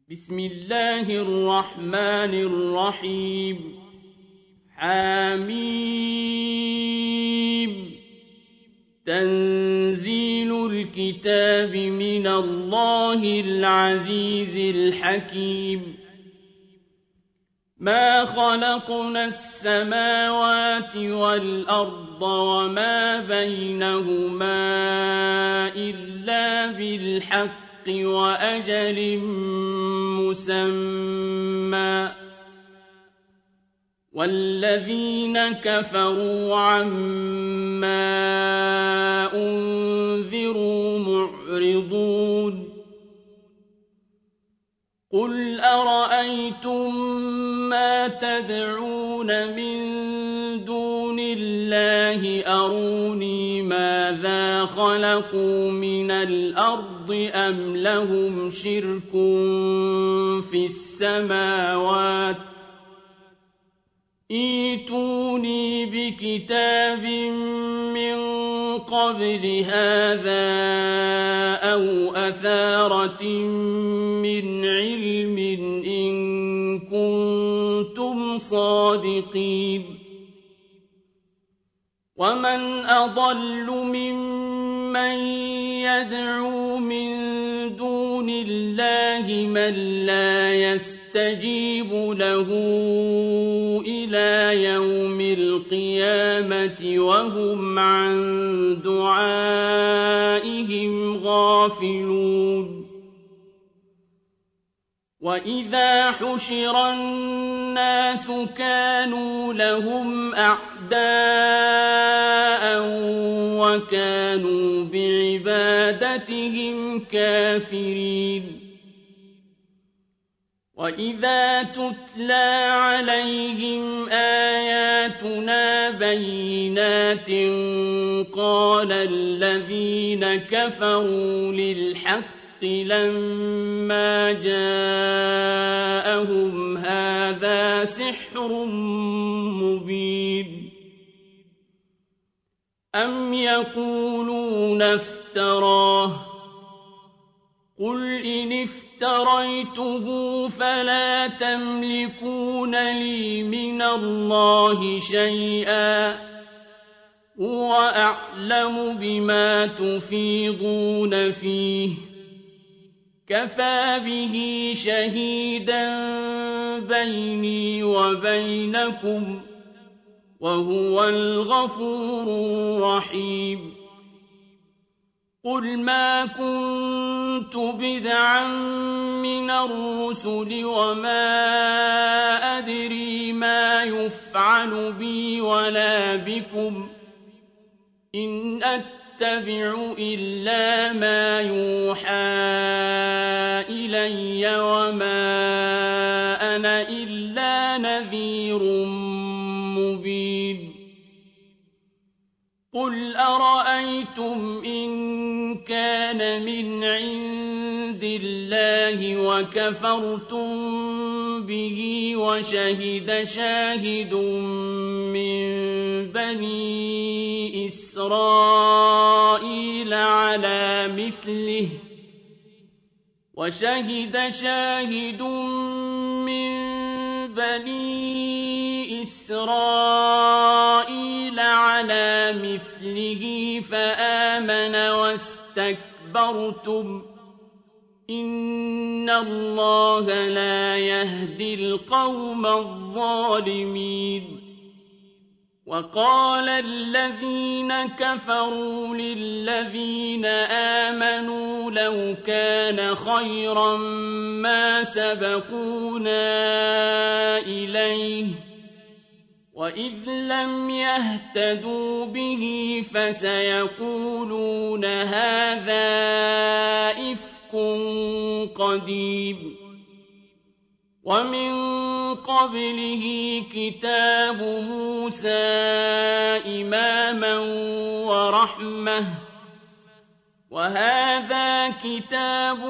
بسم الله الرحمن الرحيم حميم تنزيل الكتاب من الله العزيز الحكيم ما خلقنا السماوات والأرض وما بينهما إلا بالحق وأجل مسمى والذين كفروا عما أنذروا معرضون قل أرأيتم ما تدعون من دون الله أروني ماذا خلقوا من الأرض أم لهم شرك في السماوات ائتوني بكتاب من قبل هذا أو أثارة من علم إن كنتم صادقين ومن أضل ممن يدعو من دون الله من لا يستجيب له إلى يوم القيامة وهم عن دعائهم غافلون وإذا حشر الناس كانوا لهم أعداء وكانوا بعبادتهم كافرين وإذا تتلى عليهم آياتنا بينات قال الذين كفروا للحق لما جاءهم هذا سحر مبين أم يقولون افتراه قل إن افتريته فلا تملكون لي من الله شيئا هو أعلم بما تفيضون فيه كفى به شهيدا بيني وبينكم وهو الغفور الرحيم قل ما كنت بدعا من الرسل وما أدري ما يفعل بي ولا بكم إن أتبع إلا ما يوحى إلي وما أنا إلا نذير مبين قل أرأيتم إن كان من عند الله وكفرتم به وشهد شاهد من بني إسرائيل على مثله وشهد شاهد من بني إسرائيل على مثله فآمن واستكبرتم إن الله لا يهدي القوم الظالمين وقال الذين كفروا للذين آمنوا لو كان خيرا ما سبقونا إليه وإذ لم يهتدوا به فسيقولون هذا إفك قديم ومن قبله كتاب موسى إماما ورحمة وهذا كتاب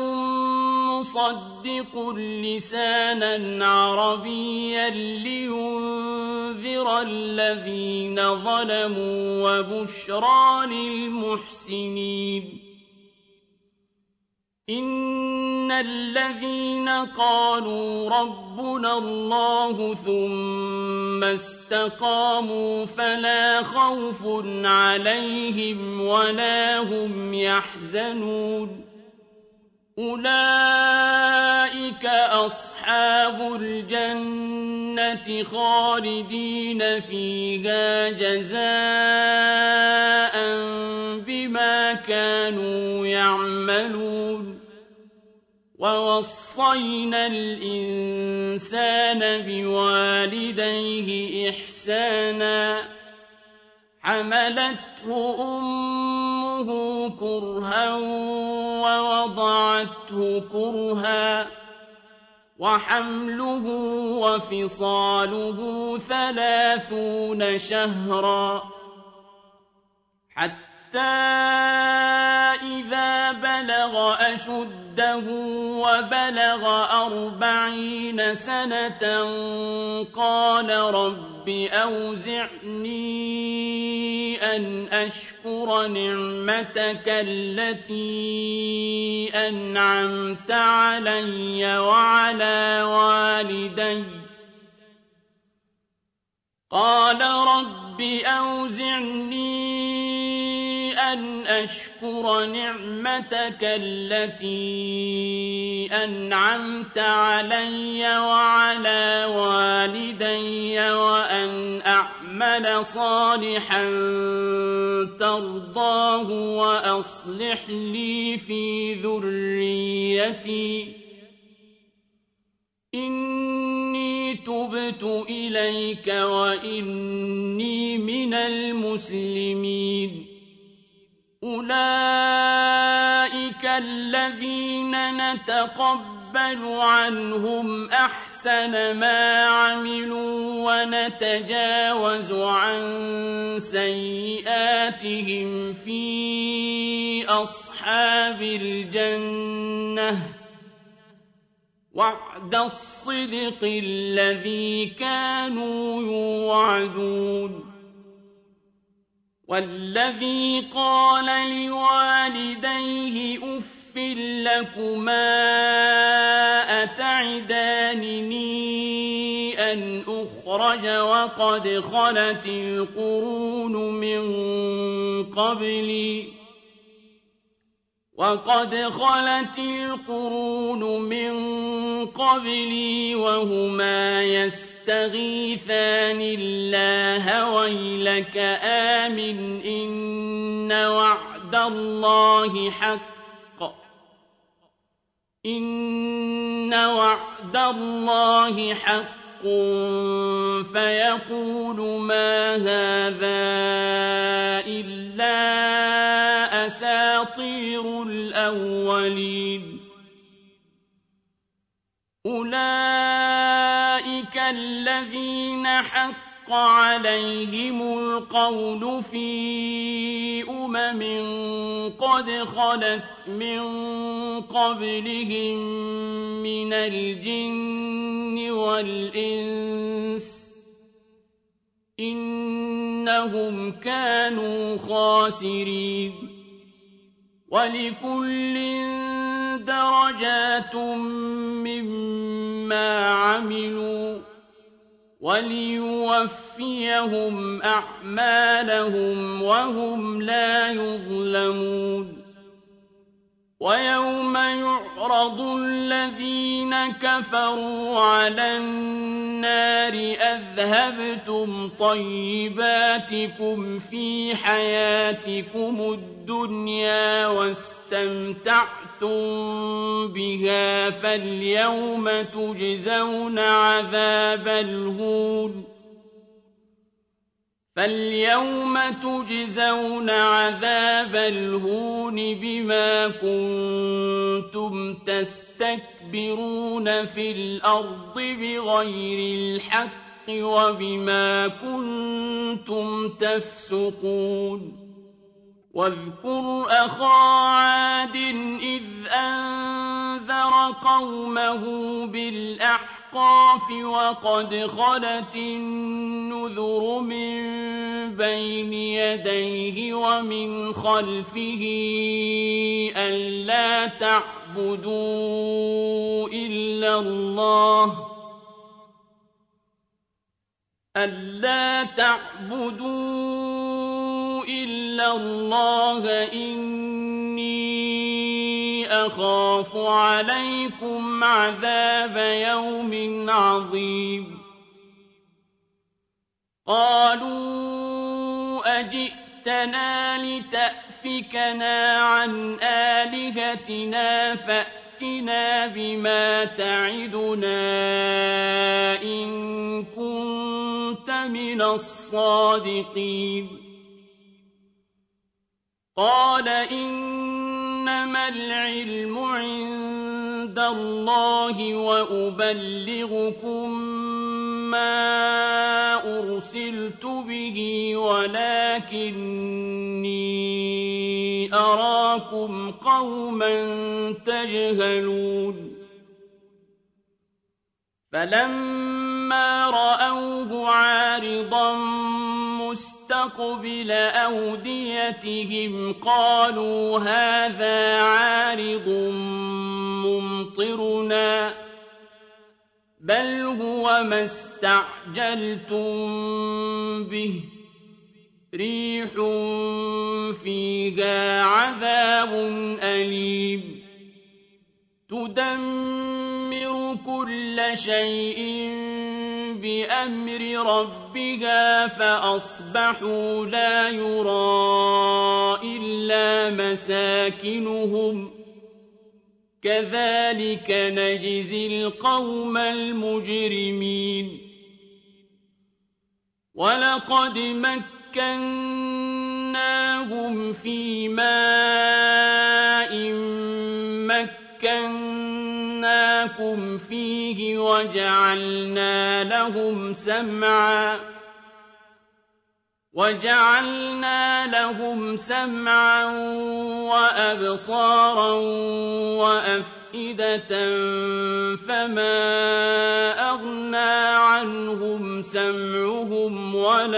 مصدق لسانا عربيا لينذر الذين ظلموا وبشرى للمحسنين إن الذين قالوا ربنا الله ثم استقاموا فلا خوف عليهم ولا هم يحزنون أولئك أصحاب الجنة خالدين فيها جزاء بما كانوا يعملون ووصينا الإنسان بوالديه إحسانا حملته أمه كرها ووضعته كرها وحمله وفصاله 30 شهرا حتى إذا بلغ أشده وبلغ 40 سنة قال رب أوزعني أن أشكر نعمتك التي أنعمت علي وعلى والدي قال رب أوزعني أن أشكر نعمتك التي أنعمت علي وعلى والدي وأن أعمل صالحا ترضاه وأصلح لي في ذريتي إني تبت إليك وإني من المسلمين أولئك الذين نتقبل عنهم أحسن ما عملوا ونتجاوز عن سيئاتهم في أصحاب الجنة وعد الصدق الذي كانوا يوعدون والذي قال لوالديه أف لكما أتعدانني أن أخرج وقد خلت القرون من قبلي وهما يستغيثان الله ويلك آمن إن وعد الله حق فيقول ما هذا إلا أساطير الأولين أولئك الذين حق عليهم القول في قد خلت من قبلهم من الجن والإنس إنهم كانوا خاسرين ولكل درجات مما عملوا وليوفيهم أعمالهم وهم لا يظلمون ويوم يعرض الذين كفروا على النار أذهبتم طيباتكم في حياتكم الدنيا واستمتعتم بها فاليوم تجزون عذاب الهون بما كنتم تستكبرون في الأرض بغير الحق وبما كنتم تفسقون واذكر أخا عاد إذ أنذر قومه بالأحقاف وقد خلت النذر من بين يديه ومن خلفه ألا تعبدوا تعبدوا إلا الله إني أخاف عليكم عذاب يوم عظيم قالوا أجئتنا لتأفكنا عن آلهتنا فأتنا بما تعدنا إن كنت من الصادقين قال إنما العلم عند الله وأبلغكم ما أرسلت به ولكني أراكم قوما تجهلون فلما رأوه عارضا مستقبل أوديتهم قالوا هذا عارض ممطرنا بل هو ما استعجلتم به ريح فيها عذاب أليم تدمر كل شيء بأمر ربها فأصبحوا لا يرى إلا مساكنهم كذلك نجزي القوم المجرمين ولقد مكناهم في ماء مكناكم فيه وجعلنا لهم سمعا وأبصارا وأفئدة فما أغنى عنهم سمعهم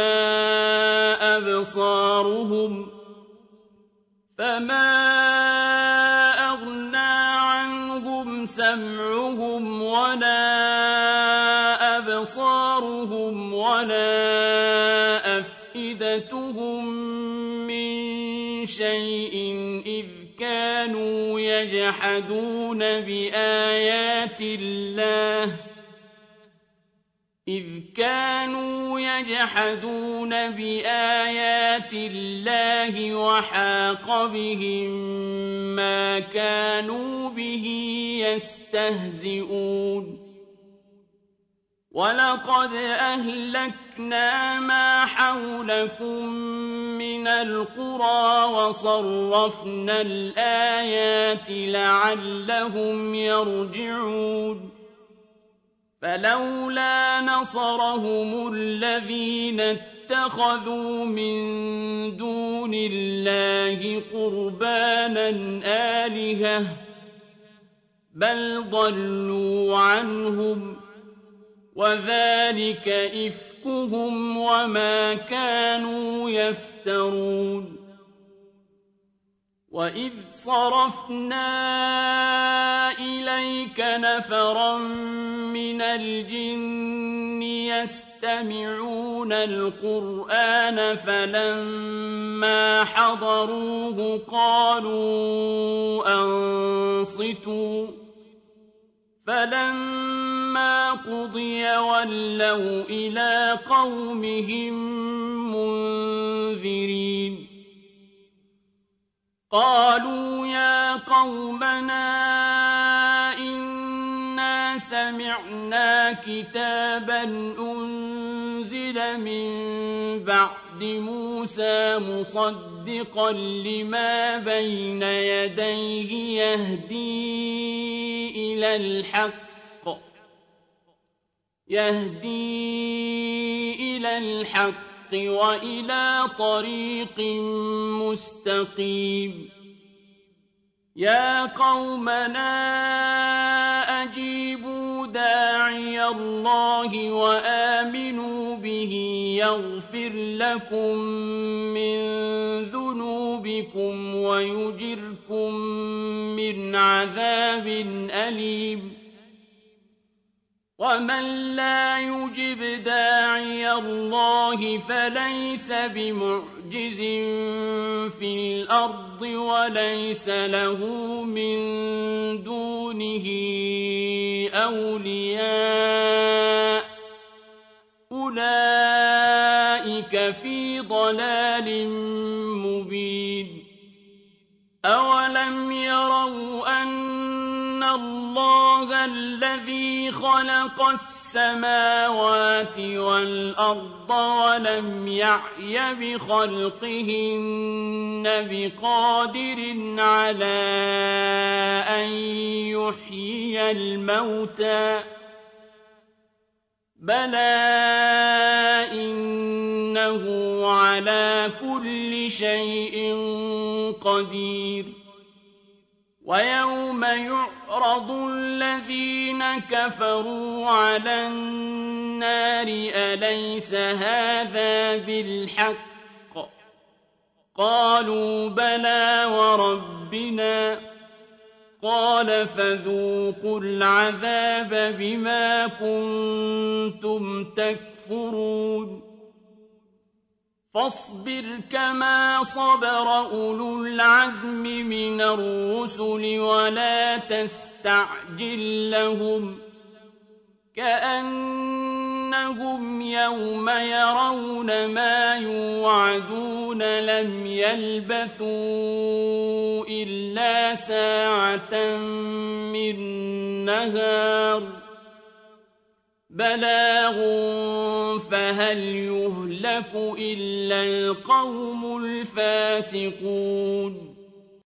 ولا أبصارهم ولا أفئدتهم من شيء إذ كانوا يجحدون بآيات الله وحاق بهم ما كانوا به يستهزئون ولقد أهلكنا ما حولكم من القرى وصرفنا الآيات لعلهم يرجعون فلولا نصرهم الذين اتخذوا من دون الله قربانا آلهة بل ضلوا عنهم وذلك إفكهم وما كانوا يفترون وإذ صرفنا إليك نفرا من الجن يستمعون القرآن فلما حضروه قالوا أنصتوا فلما قضي ولوا إلى قومهم منذرين قالوا يا قومنا إنا سمعنا كتابا أنزل من بعد موسى مصدقا لما بين يديه يهدي إلى الحق وإلى طريق مستقيم يا قومنا أجيبوا داعي الله وآمنوا به يغفر لكم من ذنوبكم ويجركم من عذاب أليم ومن لا يجب داعي الله فليس بمعجز في الأرض وليس له من دونه أولياء أولئك في ضلال مبين أولم يروا أن الله الذي خلق السماوات والأرض ولم يعي بخلقهن بقادر على أن يحيي الموتى بلى إنه على كل شيء قدير ويوم يعرض الذين كفروا على النار أليس هذا بالحق قالوا بلى وربنا قال فذوقوا العذاب بما كنتم تكفرون فاصبر كما صبر أولو العزم من الرسل ولا تستعجل لهم كأنهم يوم يرون ما يوعدون لم يلبثوا إلا ساعة من نهار بلاغ فهل يهلك إلا القوم الفاسقون